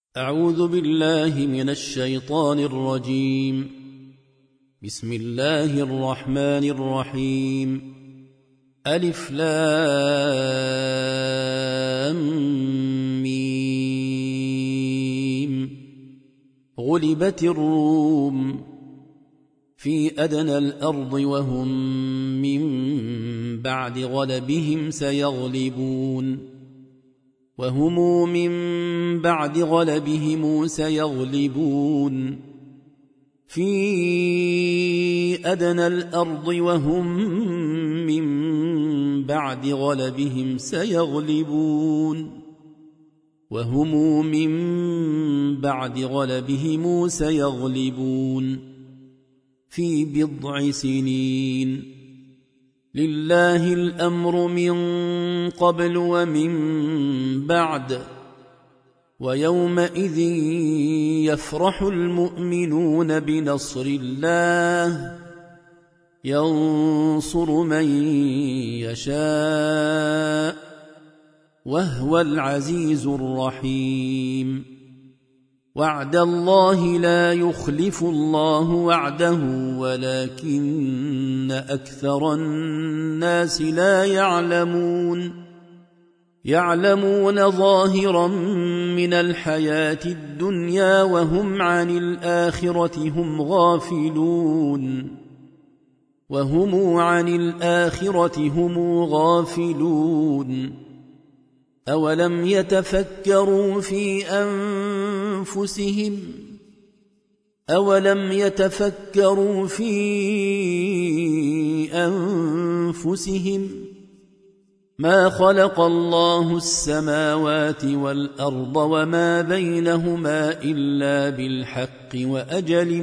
أعوذ بالله من الشيطان الرجيم. بسم الله الرحمن الرحيم. ألف لام ميم. غلبت الروم في أدنى الأرض وهم من بعد غلبهم سيغلبون في أدنى الأرض وهم من بعد غلبهم سيغلبون في بضع سنين. لله الأمر من قبل ومن بعد، ويومئذ يفرح المؤمنون بنصر الله ينصر من يشاء وهو العزيز الرحيم. وعد الله لا يخلف الله وعده ولكن أكثر الناس لا يعلمون ظاهرا من الحياة الدنيا وهم عن الآخرة هم غافلون. أولم يتفكروا في أنفسهم ما خلق الله السماوات والأرض وما بينهما إلا بالحق وأجل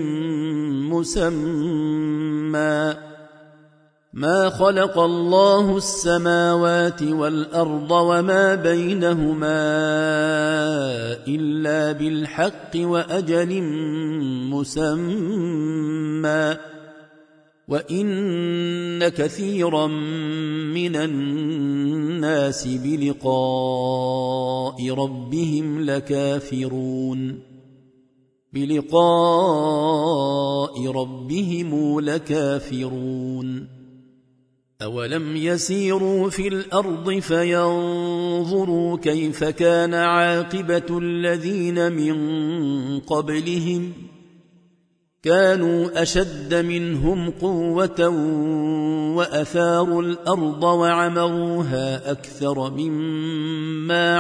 مسمى وإن كثيرا من الناس بلقاء ربهم لكافرون. أولم يسيروا في الأرض فينظروا كيف كان عاقبة الذين من قبلهم كانوا أشد منهم قوة وأثاروا الأرض وعمروها أكثر مما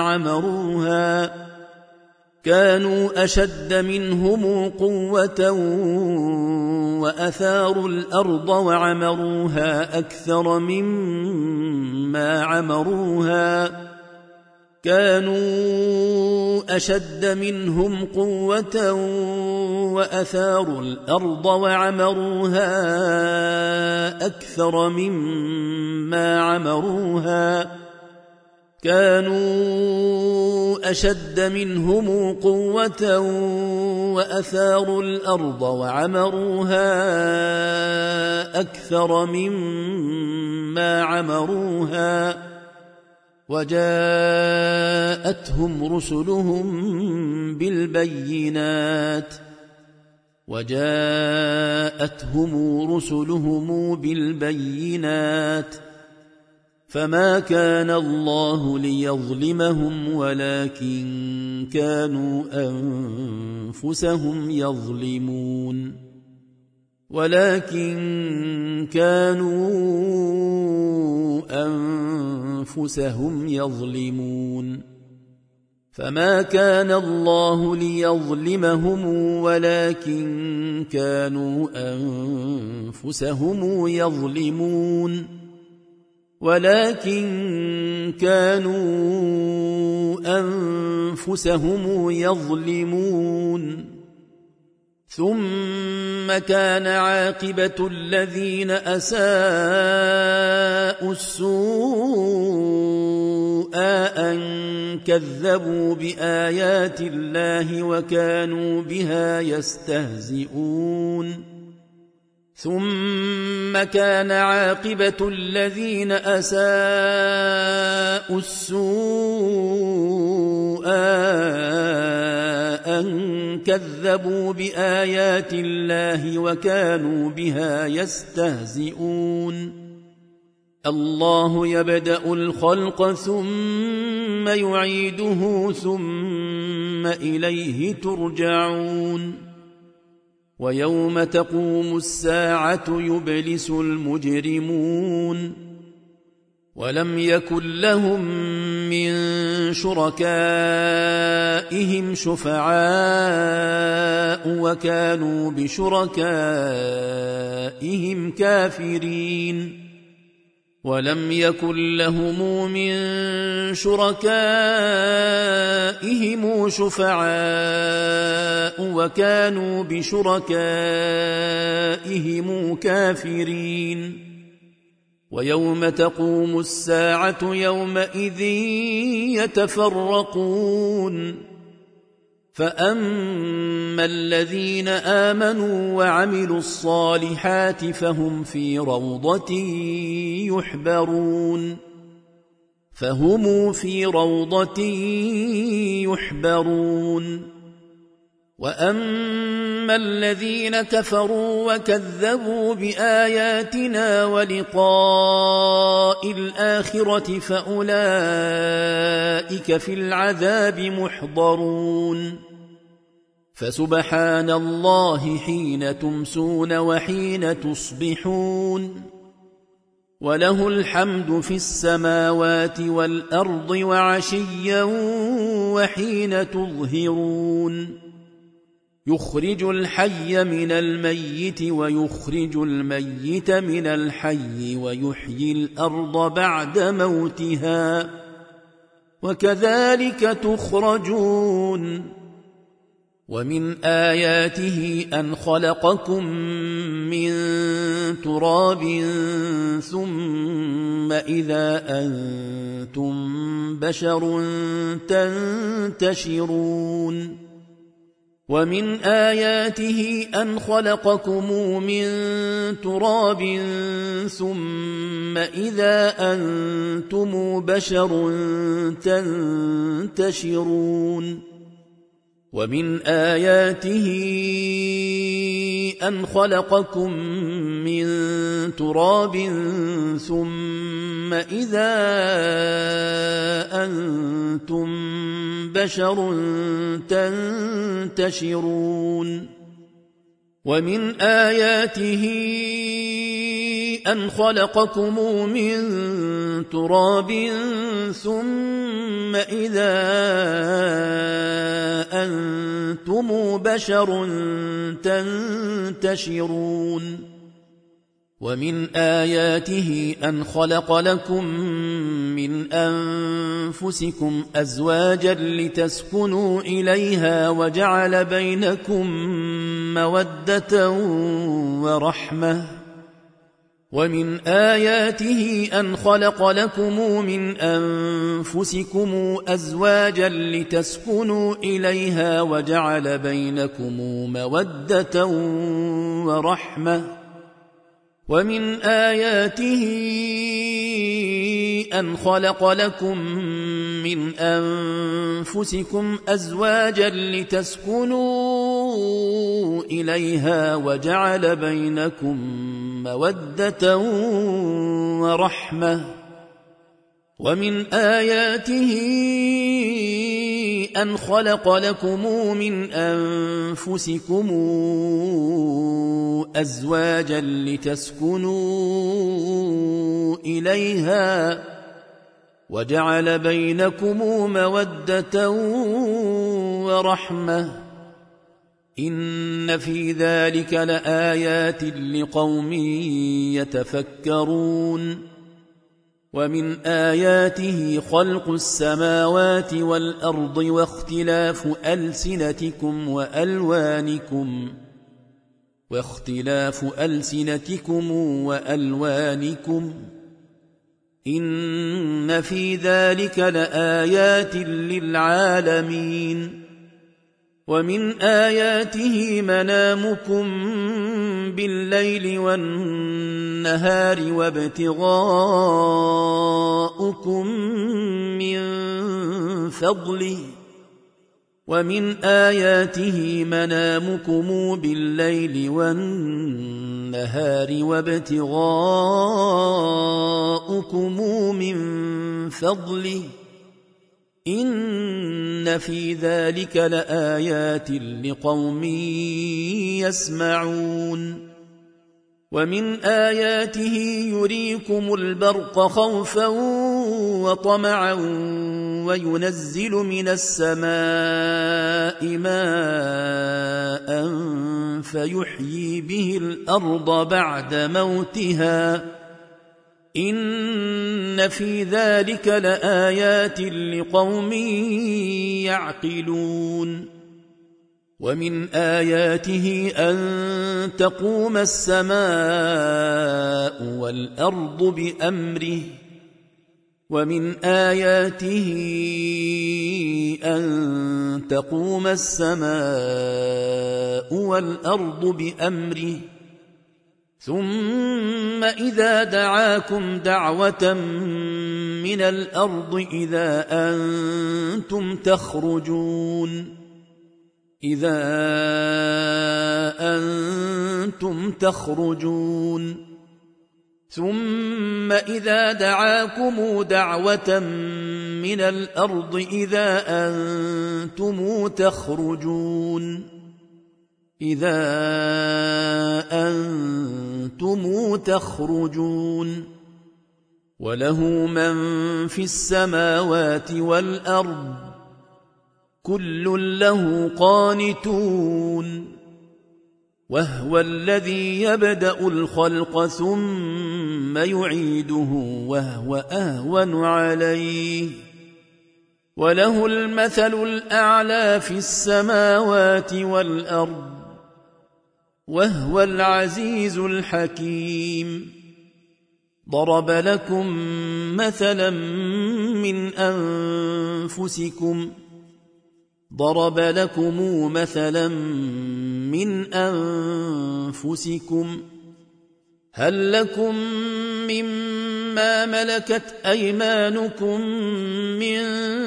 عمروها وجاءتهم رسلهم بالبينات فما كان الله ليظلمهم ولكن كانوا أنفسهم يظلمون. فما كان الله ليظلمهم ولكن كانوا أنفسهم يظلمون. ثم كان عاقبة الذين أساءوا السوء أن كذبوا بآيات الله وكانوا بها يستهزئون. ثم كان عاقبة الذين أساءوا السوء أن كذبوا بآيات الله وكانوا بها يستهزئون الله يبدأ الخلق ثم يعيده ثم إليه ترجعون ويوم تقوم الساعة يبلس المجرمون ولم يكن لهم من شركائهم شفعاء وكانوا بشركائهم كافرين ولم يكن لهم من شركائهم شفعاء وكانوا بشركائهم كافرين ويوم تقوم الساعة يومئذ يتفرقون فأما الذين آمنوا وعملوا الصالحات فهم في روضة يحبرون وأما الذين كفروا وكذبوا بآياتنا ولقاء الآخرة فأولئك في العذاب محضرون فسبحان الله حين تمسون وحين تصبحون وله الحمد في السماوات والأرض وعشيا وحين تظهرون يخرج الحي من الميت ويخرج الميت من الحي ويحيي الأرض بعد موتها وكذلك تخرجون ومن آياته أن خلقكم من تراب ثم إذا أنتم بشر تنتشرون ومن آياته أن خلقكم من تراب ثم إذا أنتم بشر تنتشرون ومن آياته أن خلقكم من تراب ثم إذا أنتم بشر تنتشرون ومن آياته أن خلقكم من تراب ثم إذا أنتم بشر تنتشرون ومن آياته أن خلق لكم من أنفسكم أزواجا لتسكنوا إليها وجعل بينكم مودة ورحمة ومن آياته أن خلق لكم من أنفسكم أزواجا لتسكنوا إليها وجعل بينكم مودة ورحمة ومن آياته أن خلق لكم من أنفسكم أزواجا لتسكنوا إليها وجعل بينكم مودة ورحمة ومن آياته أن خلق لكم من أنفسكم أزواجا لتسكنوا إليها وجعل بينكم مودة ورحمة إن في ذلك لآيات لقوم يتفكرون ومن آياته خلق السماوات والأرض واختلاف ألسنتكم وألوانكم إن في ذلك لآيات للعالمين ومن آياته منامكم بالليل والنهار وابتغاؤكم من فضله ومن آياته منامكم بالليل والنهار وابتغاؤكم من فضله إن في ذلك لآيات لقوم يسمعون ومن آياته يريكم البرق خوفا وطمعا وينزل من السماء ماء فيحيي به الأرض بعد موتها إن في ذلك لآيات لقوم يعقلون ومن آياته أن تقوم السماء والأرض بأمره ومن آياته أن تقوم السماء والأرض بأمره ثم إذا دعاكم دعوة من الأرض إذا أنتم تخرجون ثم إذا دعاكم دعوة من الأرض إذا أنتم تخرجون وله من في السماوات والأرض كل له قانتون وهو الذي يبدأ الخلق ثم يعيده وهو أهون عليه وله المثل الأعلى في السماوات والأرض وهو العزيز الحكيم ضرب لكم مثلا من أنفسكم هل لكم مما ملكت أيمانكم من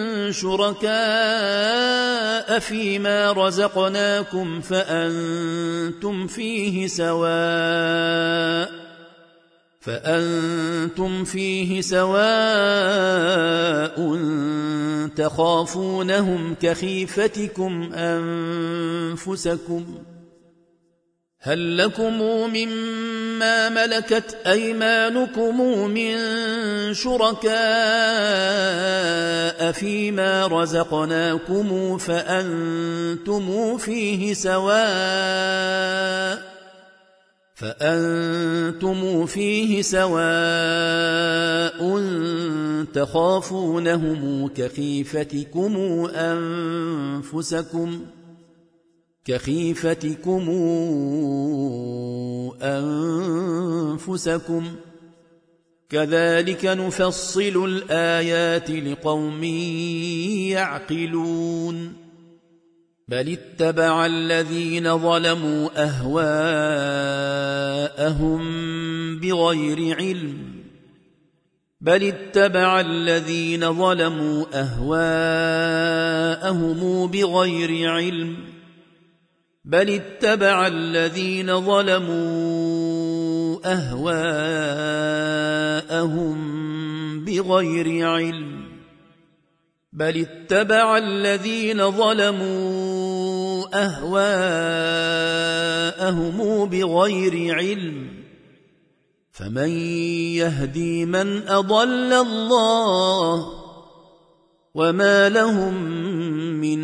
شركاء فيما رزقناكم فأنتم فيه سواء تخافونهم كخيفتكم أنفسكم هل لكم مما ملكت أيمانكم من شركاء فيما رزقناكم فأنتم فيه سواء تخافونهم كخيفتكم أنفسكم كذلك نفصل الآيات لقوم يعقلون بل اتبع الذين ظلموا أهواءهم بغير علم فمن يهدي من أضل الله وما لهم من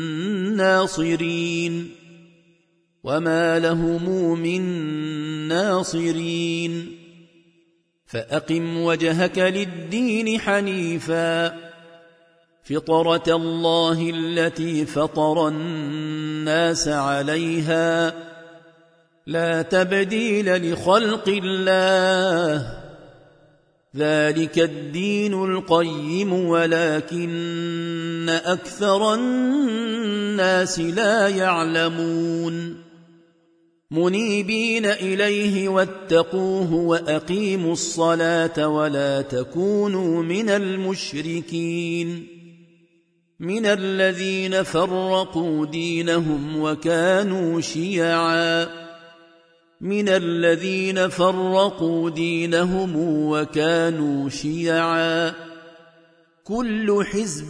ناصرين فأقم وجهك للدين حنيفا فطرة الله التي فطر الناس عليها لا تبديل لخلق الله ذلك الدين القيم ولكن أكثر الناس لا يعلمون منيبين إليه واتقوه وأقيموا الصلاة ولا تكونوا من المشركين من الذين فرقوا دينهم وكانوا شيعا من الذين فرقوا دينهم وكانوا شيعا كل حزب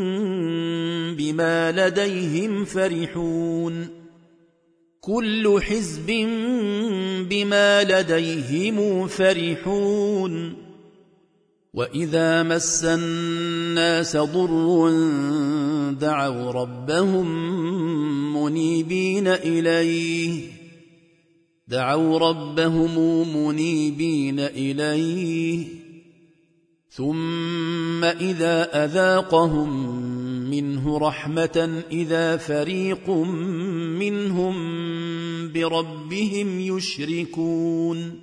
بما لديهم فرحون كل حزب بما لديهم فرحون وإذا مس الناس ضر دعوا ربهم منيبين إليه ثم إذا أذاقهم منه رحمة إذا فريق منهم بربهم يشركون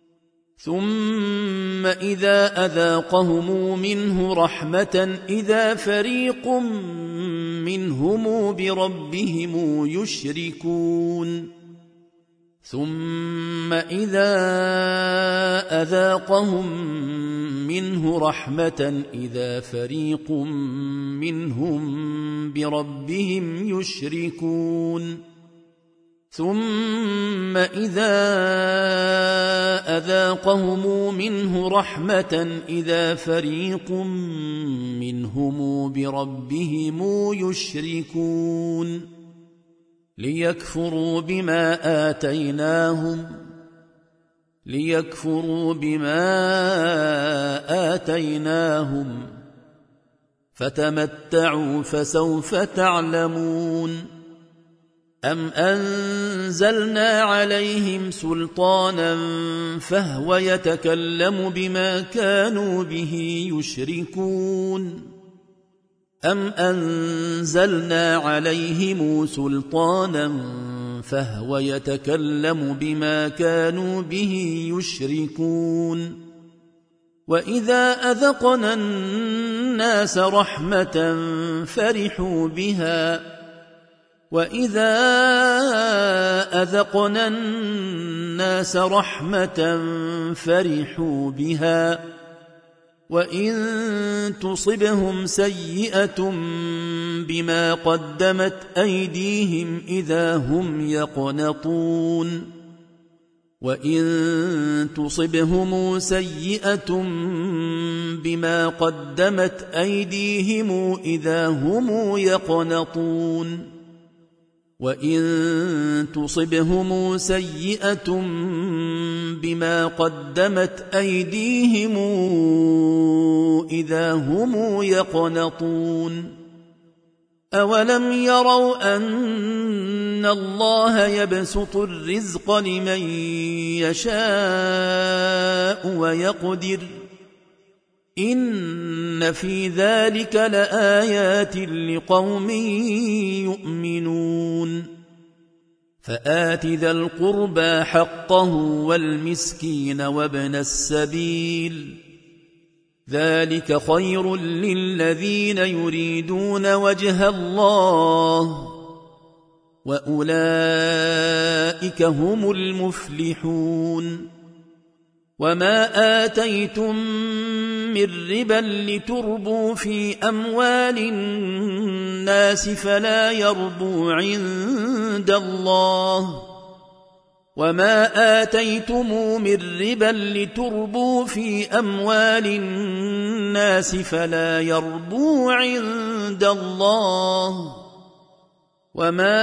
ثم إذا أذاقهم منه رحمة إذا فريق منهم بربهم يشركون ثم إذا أذاقهم منه رحمة إذا فريق منهم بربهم يشركون ثم إذا أذاقهم منه رحمة إذا فريق منهم بربهم يشركون ليكفروا بما آتيناهم فتمتعوا فسوف تعلمون أم أنزلنا عليهم سلطانا فهو يتكلم بما كانوا به يشركون أم أنزلنا عليهم سلطانا فهو يتكلم بما كانوا به يشركون وإذا أذقنا الناس رحمة فرحوا بها وإذا أذقنا الناس رحمة فرحوا بها وإن تصبهم سيئة بما قدمت أيديهم إذا هم يقنطون وإن تصبهم سيئة بما قدمت أيديهم إذا هم يقنطون وإن تصبهم سيئة بما قدمت أيديهم إذا هم يقنطون أولم يروا أن الله يبسط الرزق لمن يشاء ويقدر إن في ذلك لآيات لقوم يؤمنون فآت ذا القربى حقه والمسكين وابن السبيل ذلك خير للذين يريدون وجه الله وأولئك هم المفلحون وما آتيتم من ربا لتربوا في أموال الناس فلا يربو عند الله وما آتيتم من ربا لتربوا في أموال الناس فلا يربو عند الله وما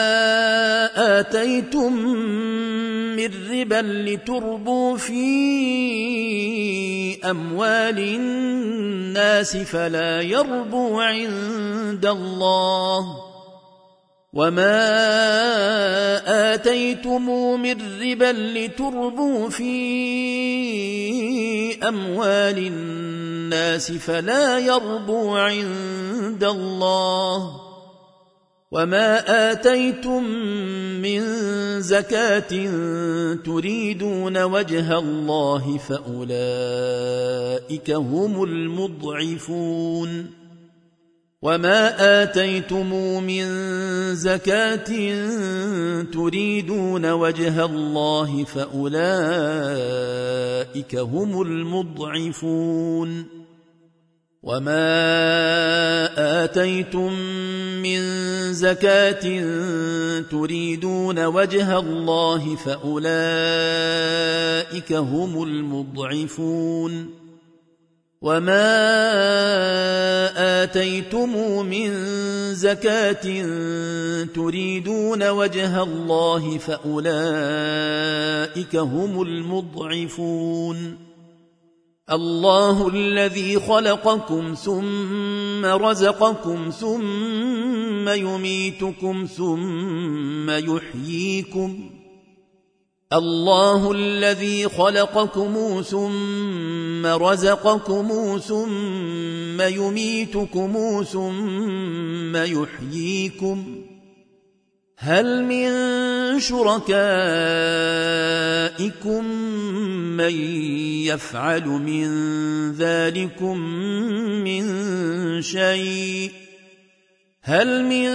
آتيتم من ربا لتربوا في أموال الناس فلا يربو عند الله وما آتيتم من ربا لتربوا في أموال الناس فلا يربو عند الله وما آتيتم من زكاة تريدون وجه الله فأولئك هم المضعفون وما آتيتم من زكاة تريدون وجه الله فأولئك هم المضعفون وما آتيتم من زكاة تريدون وجه الله فأولئك هم المضعفون وما آتيتم من زكاة تريدون وجه الله فأولئك هم المضعفون الله الذي خلقكم ثم رزقكم ثم يميتكم ثم يحييكم الله الذي خلقكم ثم رزقكم ثم يميتكم ثم يحييكم هل من شركائكم من يفعل من ذلكم من شيء هل من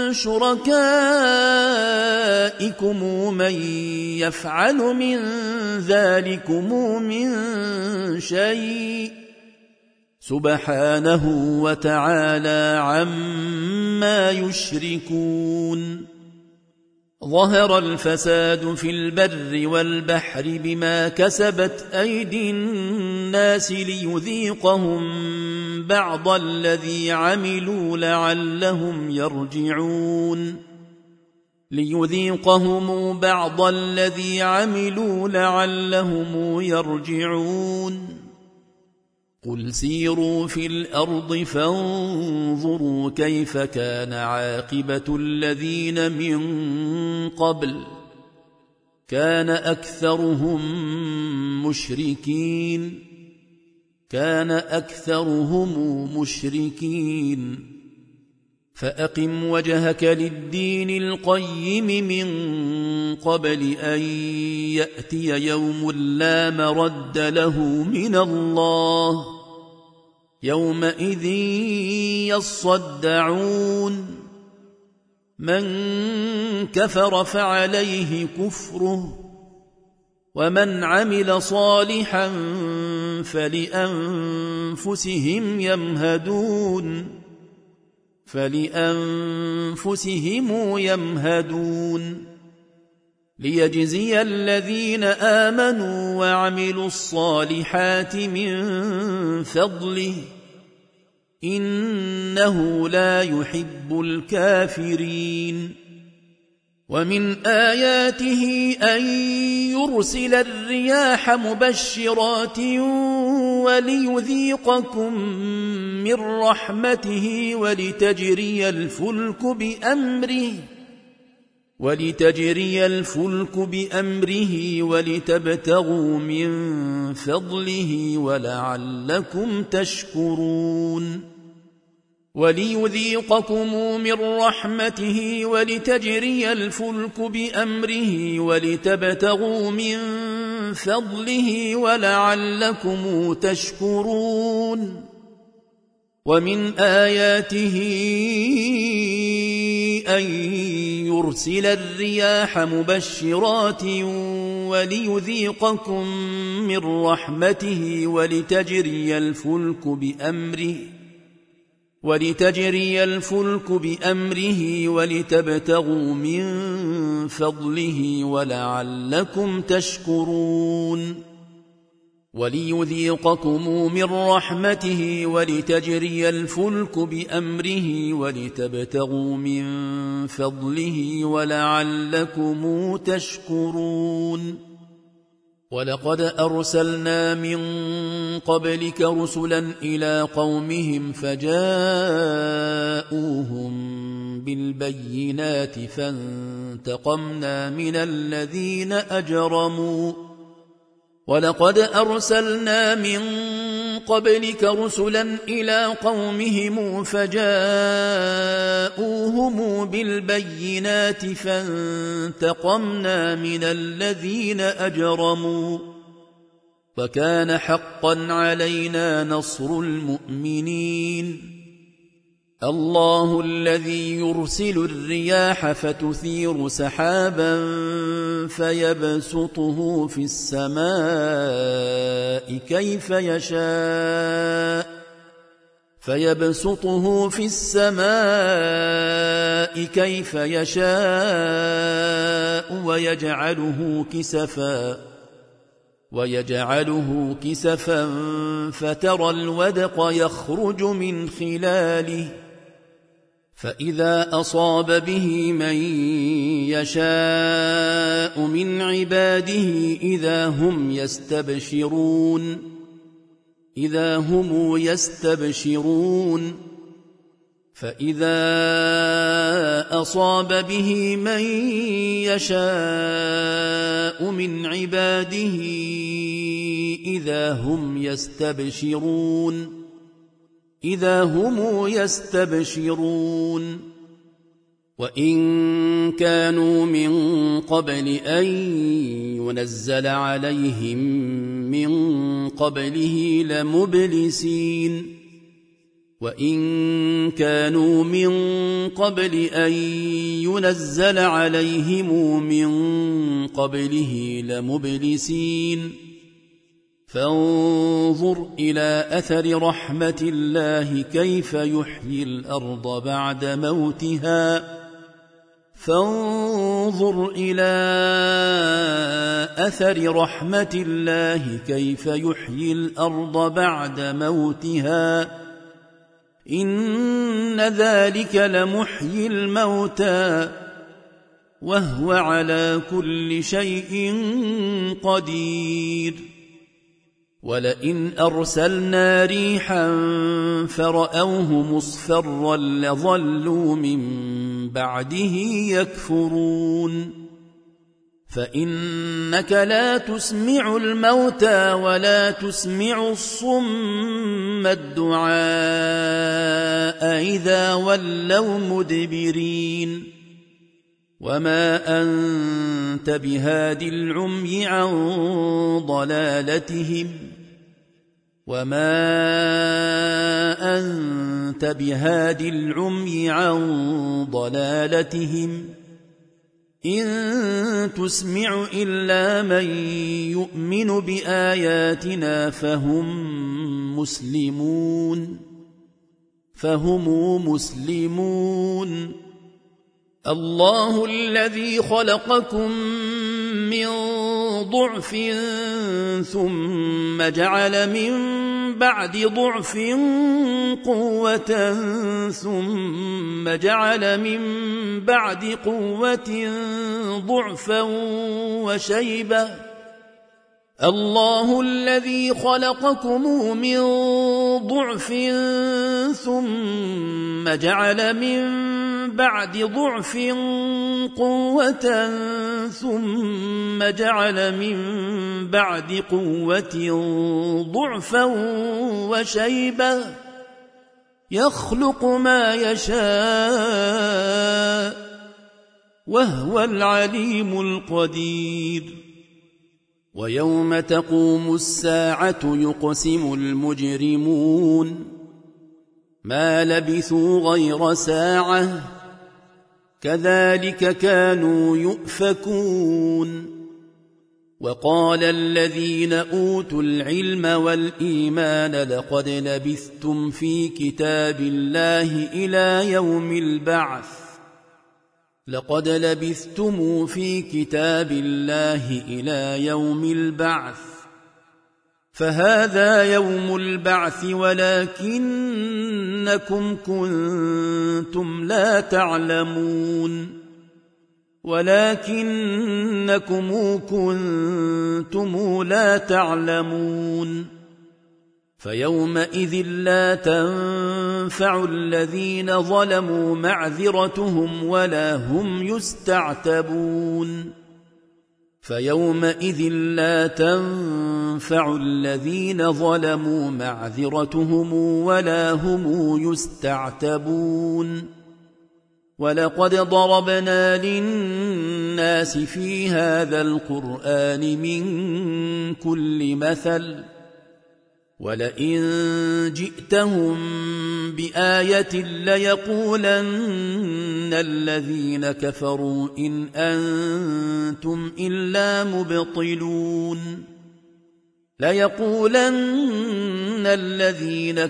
شركائكم من يفعل من ذلكم من شيء سبحانه وتعالى عما يشركون ظهر الفساد في البر والبحر بما كسبت أيدي الناس ليذيقهم بعض الذي عملوا لعلهم يرجعون ليذيقهم بعض الذي عملوا لعلهم يرجعون قل سيروا في الأرض فانظروا كيف كان عاقبة الذين من قبل كان أكثرهم مشركين فأقم وجهك للدين القيم من قبل أن يأتي يوم لا مرد له من الله يومئذ يصدعون من كفر فعليه كفره ومن عمل صالحا فلأنفسهم يمهدون ليجزي الذين آمنوا وعملوا الصالحات من فضله إنه لا يحب الكافرين ومن آياته أن يرسل الرياح مبشرات وليذيقكم من رحمته ولتجري الفلك بأمره ولتبتغوا من فضله ولعلكم تشكرون وليذيقكم من رحمته ولتجري الفلك بأمره ولتبتغوا من فضله ولعلكم تشكرون ومن آياته أن يرسل الرياح مبشرات وليذيقكم من رحمته ولتجري الفلك بأمره ولتبتغوا من فضله ولعلكم تشكرون وليذيقكم من رحمته ولتجري الفلك بأمره ولتبتغوا من فضله ولعلكم تشكرون ولقد أرسلنا من قبلك رسلا إلى قومهم فجاءوهم بالبينات فانتقمنا من الذين أجرموا ولقد أرسلنا من قبلك رسلا إلى قومهم فجاءوهم بالبينات فانتقمنا من الذين أجرموا وكان حقا علينا نصر المؤمنين الله الذي يرسل الرياح فتثير سحابا فيبسطه في السماء فيبسطه في السماء كيف يشاء ويجعله كسفا فترى الودق يخرج من خلاله فإذا أصاب به من يشاء من عباده إذا هم يستبشرون فإذا أصاب به من يشاء من عباده إذا هم يستبشرون وإن كانوا من قبل أن ينزل عليهم من قبله لمبلسين فانظر إلى أثر رحمة الله كيف يحيي الأرض بعد موتها إن ذلك لمحيي الموتى وهو على كل شيء قدير ولئن أرسلنا ريحا فرأوه مصفرا لظلوا من بعده يكفرون فإنك لا تسمع الموتى ولا تسمع الصم الدعاء إذا ولوا مدبرين وما أنت بهاد العمي عن ضلالتهم إن تسمع إلا من يؤمن بآياتنا فهم مسلمون الله الذي خلقكم من ضعف ثم جعل من بعد ضعف قوة ثم جعل من بعد قوة ضعفا وشيبة الله الذي خلقكم من ضعف ثم جعل من بعد ضعف قوة ثم جعل من بعد قوة ضعفا وشيبة يخلق ما يشاء وهو العليم القدير ويوم تقوم الساعة يقسم المجرمون ما لبثوا غير ساعة كذلك كانوا يؤفكون وقال الذين أوتوا العلم والإيمان لقد لبثتم في كتاب الله إلى يوم البعث فهذا يوم البعث ولكنكم كنتم لا تعلمون فيومئذ لا تنفع الذين ظلموا معذرتهم ولا هم يستعتبون ولقد ضربنا للناس في هذا القرآن من كل مثل ولئن جئتهم بآية ليقولن الذين كفروا إن أنتم إلا مبطلون ليقولن الذين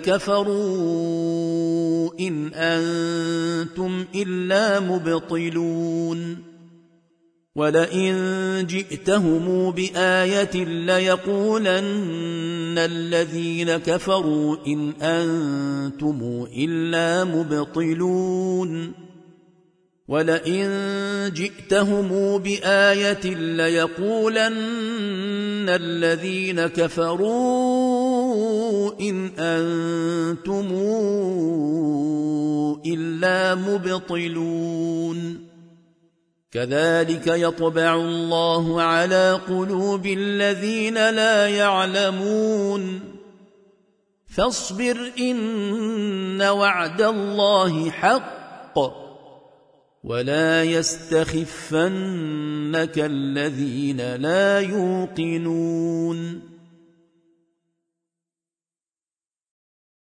كفروا إن أنتم إلا مبطلون ولئن جئتهم بآية ليقولن الذين كفروا إن أنتم إلا مبطلون ولئن جئتهم بآية ليقولن الذين كفروا إن أنتم إلا مبطلون كذلك يطبع الله على قلوب الذين لا يعلمون فاصبر إن وعد الله حق ولا يستخفنك الذين لا يوقنون